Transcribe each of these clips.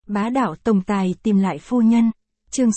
Bá đạo tổng tài tìm lại phu nhân. Chương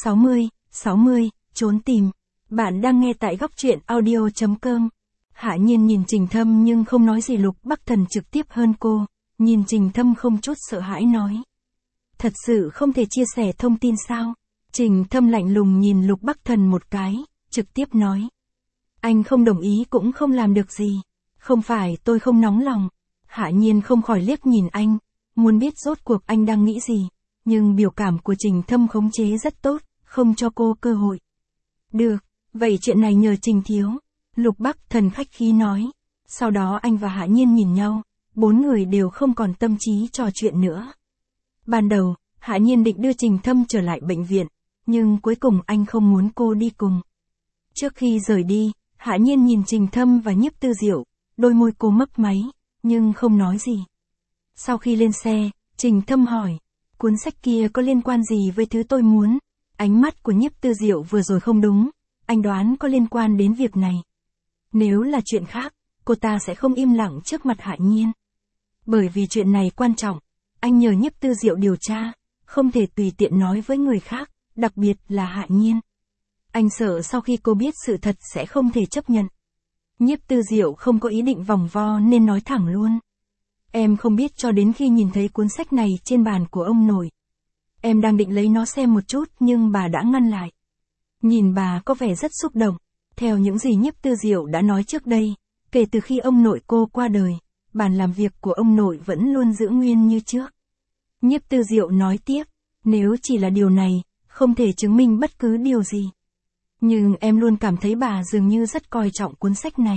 60, trốn tìm. Bạn đang nghe tại góc truyện audio.com. Hạ Nhiên nhìn Trình Thâm nhưng không nói gì. Lục Bắc Thần trực tiếp hơn cô, nhìn Trình Thâm không chút sợ hãi nói. Thật sự không thể chia sẻ thông tin sao? Trình Thâm lạnh lùng nhìn Lục Bắc Thần một cái, trực tiếp nói. Anh không đồng ý cũng không làm được gì. Không phải tôi không nóng lòng. Hạ Nhiên không khỏi liếc nhìn anh, muốn biết rốt cuộc anh đang nghĩ gì. Nhưng biểu cảm của Trình Thâm khống chế rất tốt, không cho cô cơ hội. Được, vậy chuyện này nhờ Trình thiếu. Lục Bắc Thần khách khí nói. Sau đó anh và Hạ Nhiên nhìn nhau, bốn người đều không còn tâm trí trò chuyện nữa. Ban đầu, Hạ Nhiên định đưa Trình Thâm trở lại bệnh viện, nhưng cuối cùng anh không muốn cô đi cùng. Trước khi rời đi, Hạ Nhiên nhìn Trình Thâm và Nhiếp Tư Diệu, đôi môi cô mấp máy, nhưng không nói gì. Sau khi lên xe, Trình Thâm hỏi, cuốn sách kia có liên quan gì với thứ tôi muốn? Ánh mắt của Nhiếp Tư Diệu vừa rồi không đúng, anh đoán có liên quan đến việc này. Nếu là chuyện khác, cô ta sẽ không im lặng trước mặt Hạ Nhiên. Bởi vì chuyện này quan trọng, anh nhờ Nhiếp Tư Diệu điều tra, không thể tùy tiện nói với người khác, đặc biệt là Hạ Nhiên. Anh sợ sau khi cô biết sự thật sẽ không thể chấp nhận. Nhiếp Tư Diệu không có ý định vòng vo nên nói thẳng luôn. Em không biết cho đến khi nhìn thấy cuốn sách này trên bàn của ông nội. Em đang định lấy nó xem một chút nhưng bà đã ngăn lại. Nhìn bà có vẻ rất xúc động. Theo những gì Nhiếp Tư Diệu đã nói trước đây, kể từ khi ông nội cô qua đời, bàn làm việc của ông nội vẫn luôn giữ nguyên như trước. Nhiếp Tư Diệu nói tiếp, nếu chỉ là điều này, không thể chứng minh bất cứ điều gì. Nhưng em luôn cảm thấy bà dường như rất coi trọng cuốn sách này.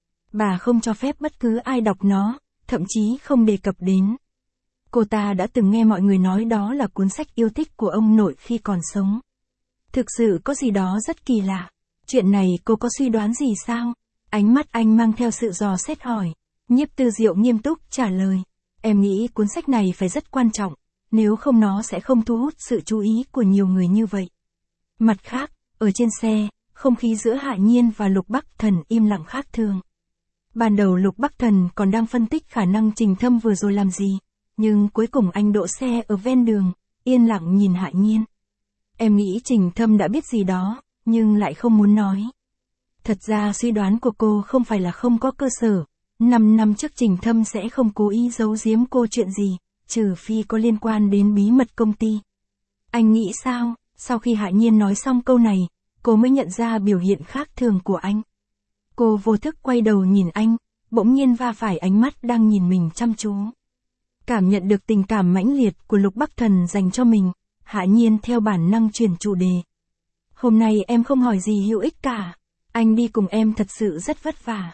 Bà không cho phép bất cứ ai đọc nó, thậm chí không đề cập đến. Cô ta đã từng nghe mọi người nói đó là cuốn sách yêu thích của ông nội khi còn sống. Thực sự có gì đó rất kỳ lạ. Chuyện này cô có suy đoán gì sao? Ánh mắt anh mang theo sự dò xét hỏi. Nhiếp Tư Diệu nghiêm túc trả lời. Em nghĩ cuốn sách này phải rất quan trọng, nếu không nó sẽ không thu hút sự chú ý của nhiều người như vậy. Mặt khác, ở trên xe, không khí giữa Hạ Nhiên và Lục Bắc Thần im lặng khác thường. Ban đầu Lục Bắc Thần còn đang phân tích khả năng Trình Thâm vừa rồi làm gì, nhưng cuối cùng anh đỗ xe ở ven đường, yên lặng nhìn Hạ Nhiên. Em nghĩ Trình Thâm đã biết gì đó, nhưng lại không muốn nói. Thật ra suy đoán của cô không phải là không có cơ sở. 5 năm trước Trình Thâm sẽ không cố ý giấu giếm cô chuyện gì, trừ phi có liên quan đến bí mật công ty. Anh nghĩ sao? Sau khi Hạ Nhiên nói xong câu này, cô mới nhận ra biểu hiện khác thường của anh. Cô vô thức quay đầu nhìn anh, bỗng nhiên va phải ánh mắt đang nhìn mình chăm chú. Cảm nhận được tình cảm mãnh liệt của Lục Bắc Thần dành cho mình, Hạ Nhiên theo bản năng chuyển chủ đề. Hôm nay em không hỏi gì hữu ích cả. Anh đi cùng em thật sự rất vất vả.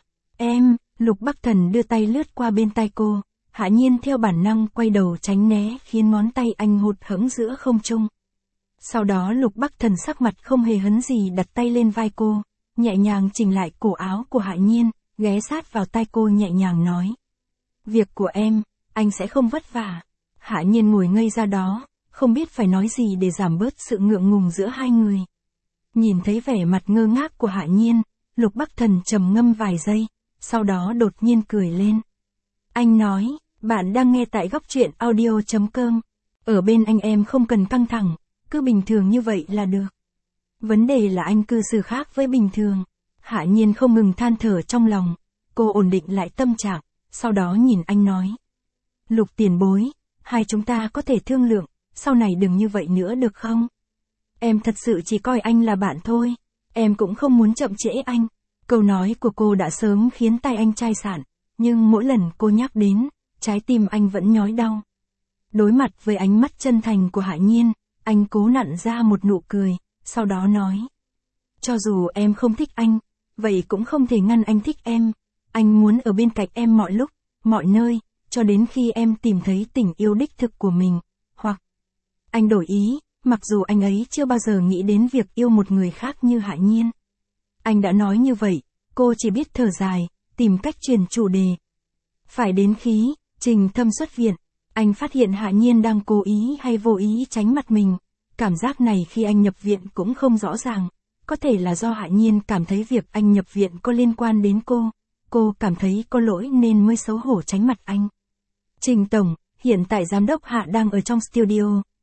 Lục Bắc Thần đưa tay lướt qua bên tai cô. Hạ Nhiên theo bản năng quay đầu tránh né khiến ngón tay anh hụt hẫng giữa không trung. Sau đó Lục Bắc Thần sắc mặt không hề hấn gì đặt tay lên vai cô, nhẹ nhàng chỉnh lại cổ áo của Hạ Nhiên, ghé sát vào tai cô nhẹ nhàng nói. Việc của em, anh sẽ không vất vả. Hạ Nhiên ngồi ngây ra đó, không biết phải nói gì để giảm bớt sự ngượng ngùng giữa hai người. Nhìn thấy vẻ mặt ngơ ngác của Hạ Nhiên, Lục Bắc Thần trầm ngâm vài giây, sau đó đột nhiên cười lên. Anh nói, bạn đang nghe tại góc truyện audio.com. Ở bên anh em không cần căng thẳng, cứ bình thường như vậy là được. Vấn đề là anh cư xử khác với bình thường. Hạ Nhiên không ngừng than thở trong lòng. Cô ổn định lại tâm trạng, sau đó nhìn anh nói. Lục tiền bối, hai chúng ta có thể thương lượng, sau này đừng như vậy nữa được không? Em thật sự chỉ coi anh là bạn thôi. Em cũng không muốn chậm trễ anh. Câu nói của cô đã sớm khiến tay anh chai sạn, nhưng mỗi lần cô nhắc đến, trái tim anh vẫn nhói đau. Đối mặt với ánh mắt chân thành của Hạ Nhiên, anh cố nặn ra một nụ cười, sau đó nói. Cho dù em không thích anh, vậy cũng không thể ngăn anh thích em. Anh muốn ở bên cạnh em mọi lúc, mọi nơi, cho đến khi em tìm thấy tình yêu đích thực của mình, hoặc... Anh đổi ý, mặc dù anh ấy chưa bao giờ nghĩ đến việc yêu một người khác như Hạ Nhiên. Anh đã nói như vậy, cô chỉ biết thở dài, tìm cách chuyển chủ đề. Phải đến khi Trình Thâm xuất viện, anh phát hiện Hạ Nhiên đang cố ý hay vô ý tránh mặt mình. Cảm giác này khi anh nhập viện cũng không rõ ràng. Có thể là do Hạ Nhiên cảm thấy việc anh nhập viện có liên quan đến cô. Cô cảm thấy có lỗi nên mới xấu hổ tránh mặt anh. Trình Tổng, hiện tại giám đốc Hạ đang ở trong studio.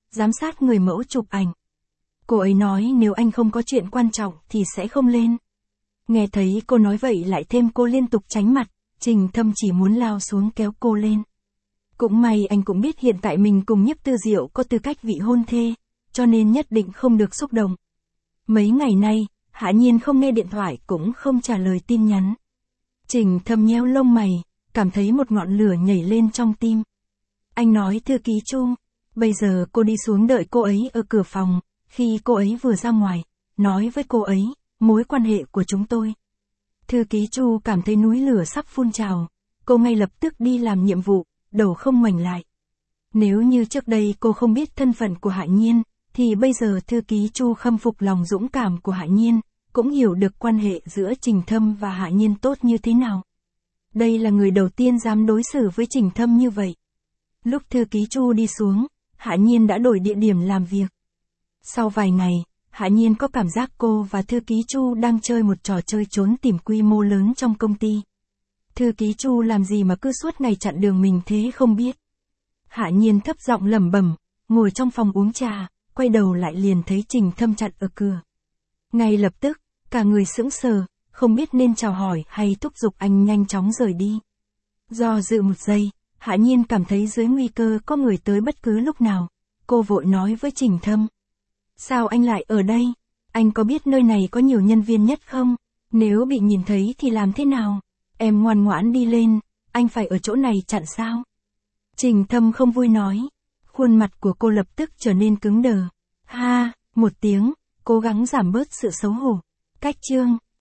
giám sát người mẫu chụp ảnh. Cô ấy nói nếu anh không có chuyện quan trọng thì sẽ không lên. Nghe thấy cô nói vậy lại thêm cô liên tục tránh mặt, Trình Thâm chỉ muốn lao xuống kéo cô lên. Cũng may anh cũng biết hiện tại mình cùng Nhiếp Tư Diệu có tư cách vị hôn thê, cho nên nhất định không được xúc động. Mấy ngày nay, Hạ Nhiên không nghe điện thoại cũng không trả lời tin nhắn. Trình Thâm nheo lông mày, cảm thấy một ngọn lửa nhảy lên trong tim. Anh nói thư ký Chu, bây giờ cô đi xuống đợi cô ấy ở cửa phòng, khi cô ấy vừa ra ngoài, nói với cô ấy, mối quan hệ của chúng tôi. Thư ký Chu cảm thấy núi lửa sắp phun trào, cô ngay lập tức đi làm nhiệm vụ, đầu không ngoảnh lại. Nếu như trước đây cô không biết thân phận của Hạ Nhiên, thì bây giờ thư ký Chu khâm phục lòng dũng cảm của Hạ Nhiên, cũng hiểu được quan hệ giữa Trình Thâm và Hạ Nhiên tốt như thế nào. Đây là người đầu tiên dám đối xử với Trình Thâm như vậy. Lúc thư ký Chu đi xuống, Hạ Nhiên đã đổi địa điểm làm việc. Sau vài ngày, Hạ Nhiên có cảm giác cô và thư ký Chu đang chơi một trò chơi trốn tìm quy mô lớn trong công ty. Thư ký Chu làm gì mà cứ suốt ngày chặn đường mình thế không biết. Hạ Nhiên thấp giọng lẩm bẩm, ngồi trong phòng uống trà, quay đầu lại liền thấy Trình Thâm chặn ở cửa. Ngay lập tức, cả người sững sờ, không biết nên chào hỏi hay thúc giục anh nhanh chóng rời đi. Do dự một giây, Hạ Nhiên cảm thấy dưới nguy cơ có người tới bất cứ lúc nào. Cô vội nói với Trình Thâm. Sao anh lại ở đây? Anh có biết nơi này có nhiều nhân viên nhất không? Nếu bị nhìn thấy thì làm thế nào? Em ngoan ngoãn đi lên, anh phải ở chỗ này chặn sao? Trình Thâm không vui nói. Khuôn mặt của cô lập tức trở nên cứng đờ. Ha, một tiếng, cố gắng giảm bớt sự xấu hổ. Cách chương